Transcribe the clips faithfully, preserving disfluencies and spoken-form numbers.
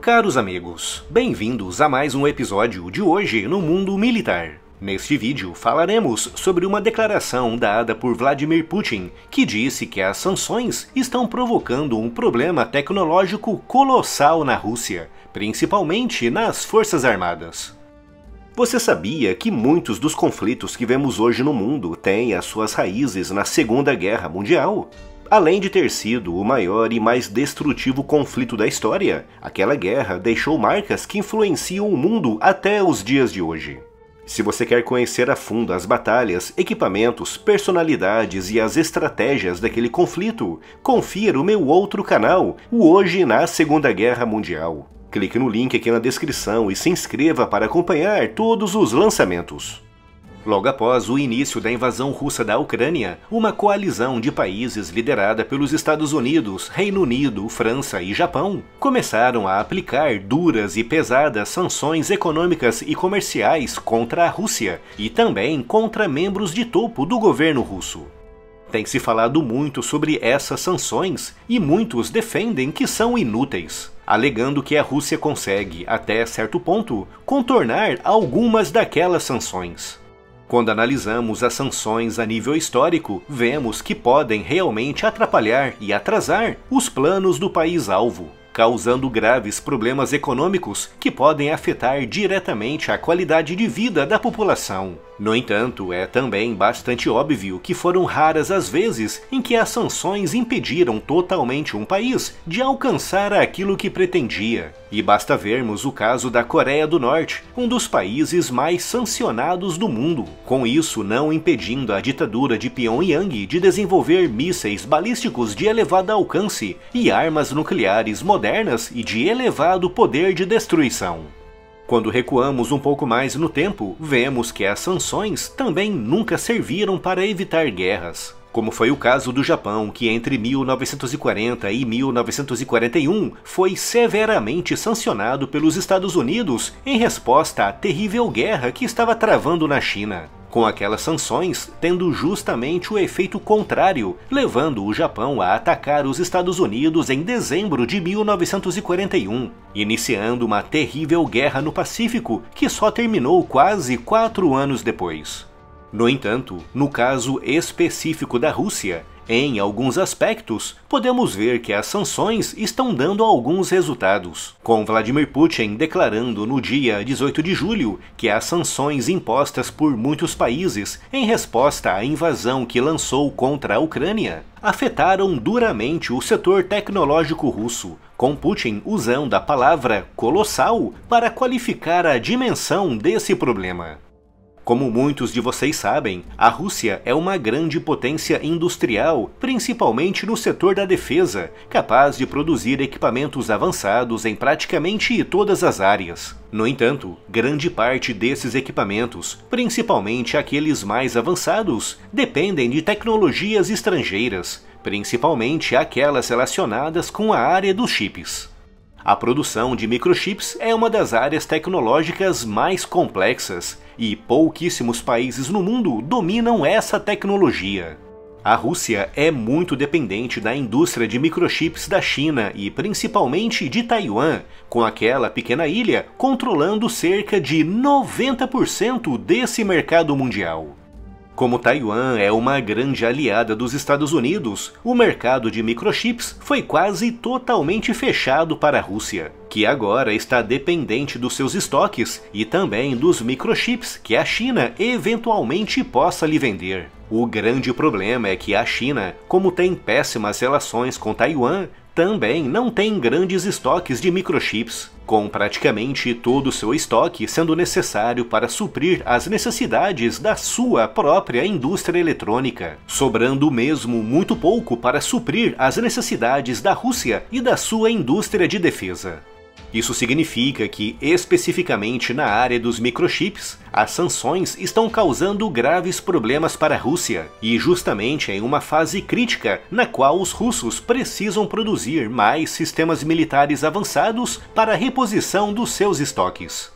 Caros amigos, bem-vindos a mais um episódio de Hoje no Mundo Militar. Neste vídeo falaremos sobre uma declaração dada por Vladimir Putin, que disse que as sanções estão provocando um problema tecnológico colossal na Rússia, principalmente nas Forças Armadas. Você sabia que muitos dos conflitos que vemos hoje no mundo têm as suas raízes na Segunda Guerra Mundial? Além de ter sido o maior e mais destrutivo conflito da história, aquela guerra deixou marcas que influenciam o mundo até os dias de hoje. Se você quer conhecer a fundo as batalhas, equipamentos, personalidades e as estratégias daquele conflito, confira o meu outro canal, o Hoje na Segunda Guerra Mundial. Clique no link aqui na descrição e se inscreva para acompanhar todos os lançamentos. Logo após o início da invasão russa da Ucrânia, uma coalizão de países liderada pelos Estados Unidos, Reino Unido, França e Japão começaram a aplicar duras e pesadas sanções econômicas e comerciais contra a Rússia e também contra membros de topo do governo russo. Tem se falado muito sobre essas sanções e muitos defendem que são inúteis, alegando que a Rússia consegue, até certo ponto, contornar algumas daquelas sanções. Quando analisamos as sanções a nível histórico, vemos que podem realmente atrapalhar e atrasar os planos do país-alvo, causando graves problemas econômicos que podem afetar diretamente a qualidade de vida da população. No entanto, é também bastante óbvio que foram raras as vezes em que as sanções impediram totalmente um país de alcançar aquilo que pretendia. E basta vermos o caso da Coreia do Norte, um dos países mais sancionados do mundo, com isso não impedindo a ditadura de Pyongyang de desenvolver mísseis balísticos de elevado alcance e armas nucleares modernas e de elevado poder de destruição. Quando recuamos um pouco mais no tempo, vemos que as sanções também nunca serviram para evitar guerras, como foi o caso do Japão, que entre mil novecentos e quarenta e mil novecentos e quarenta e um foi severamente sancionado pelos Estados Unidos em resposta à terrível guerra que estava travando na China, com aquelas sanções tendo justamente o efeito contrário, levando o Japão a atacar os Estados Unidos em dezembro de mil novecentos e quarenta e um, iniciando uma terrível guerra no Pacífico que só terminou quase quatro anos depois. No entanto, no caso específico da Rússia, em alguns aspectos, podemos ver que as sanções estão dando alguns resultados, com Vladimir Putin declarando no dia dezoito de julho que as sanções impostas por muitos países em resposta à invasão que lançou contra a Ucrânia afetaram duramente o setor tecnológico russo, com Putin usando a palavra colossal para qualificar a dimensão desse problema. Como muitos de vocês sabem, a Rússia é uma grande potência industrial, principalmente no setor da defesa, capaz de produzir equipamentos avançados em praticamente todas as áreas. No entanto, grande parte desses equipamentos, principalmente aqueles mais avançados, dependem de tecnologias estrangeiras, principalmente aquelas relacionadas com a área dos chips. A produção de microchips é uma das áreas tecnológicas mais complexas e pouquíssimos países no mundo dominam essa tecnologia. A Rússia é muito dependente da indústria de microchips da China e principalmente de Taiwan, com aquela pequena ilha controlando cerca de noventa por cento desse mercado mundial. Como Taiwan é uma grande aliada dos Estados Unidos, o mercado de microchips foi quase totalmente fechado para a Rússia, que agora está dependente dos seus estoques e também dos microchips que a China eventualmente possa lhe vender. O grande problema é que a China, como tem péssimas relações com Taiwan, também não tem grandes estoques de microchips, com praticamente todo o seu estoque sendo necessário para suprir as necessidades da sua própria indústria eletrônica, sobrando mesmo muito pouco para suprir as necessidades da Rússia e da sua indústria de defesa. Isso significa que, especificamente na área dos microchips, as sanções estão causando graves problemas para a Rússia, e justamente em uma fase crítica na qual os russos precisam produzir mais sistemas militares avançados para a reposição dos seus estoques.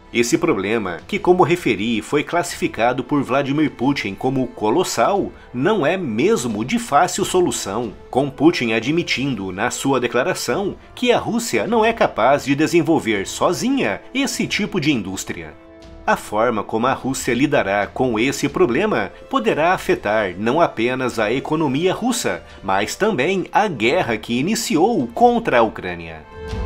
Esse problema, que como referi foi classificado por Vladimir Putin como colossal, não é mesmo de fácil solução, com Putin admitindo na sua declaração que a Rússia não é capaz de desenvolver sozinha esse tipo de indústria. A forma como a Rússia lidará com esse problema poderá afetar não apenas a economia russa, mas também a guerra que iniciou contra a Ucrânia.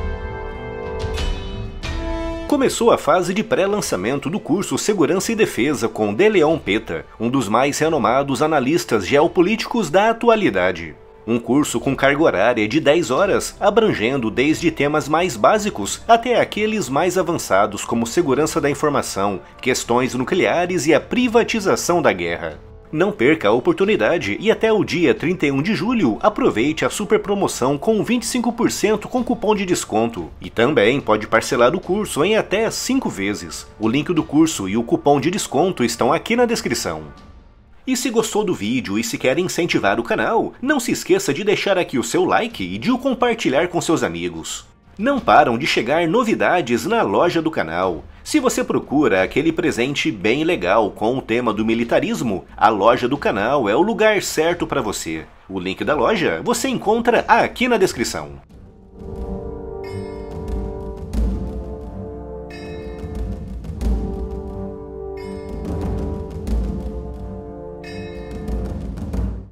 Começou a fase de pré-lançamento do curso Segurança e Defesa com De Leon Peta, um dos mais renomados analistas geopolíticos da atualidade. Um curso com carga horária de dez horas, abrangendo desde temas mais básicos até aqueles mais avançados como segurança da informação, questões nucleares e a privatização da guerra. Não perca a oportunidade e até o dia trinta e um de julho aproveite a super promoção com vinte e cinco por cento com cupom de desconto. E também pode parcelar o curso em até cinco vezes. O link do curso e o cupom de desconto estão aqui na descrição. E se gostou do vídeo e se quer incentivar o canal, não se esqueça de deixar aqui o seu like e de o compartilhar com seus amigos. Não param de chegar novidades na loja do canal. Se você procura aquele presente bem legal com o tema do militarismo, a loja do canal é o lugar certo para você. O link da loja você encontra aqui na descrição.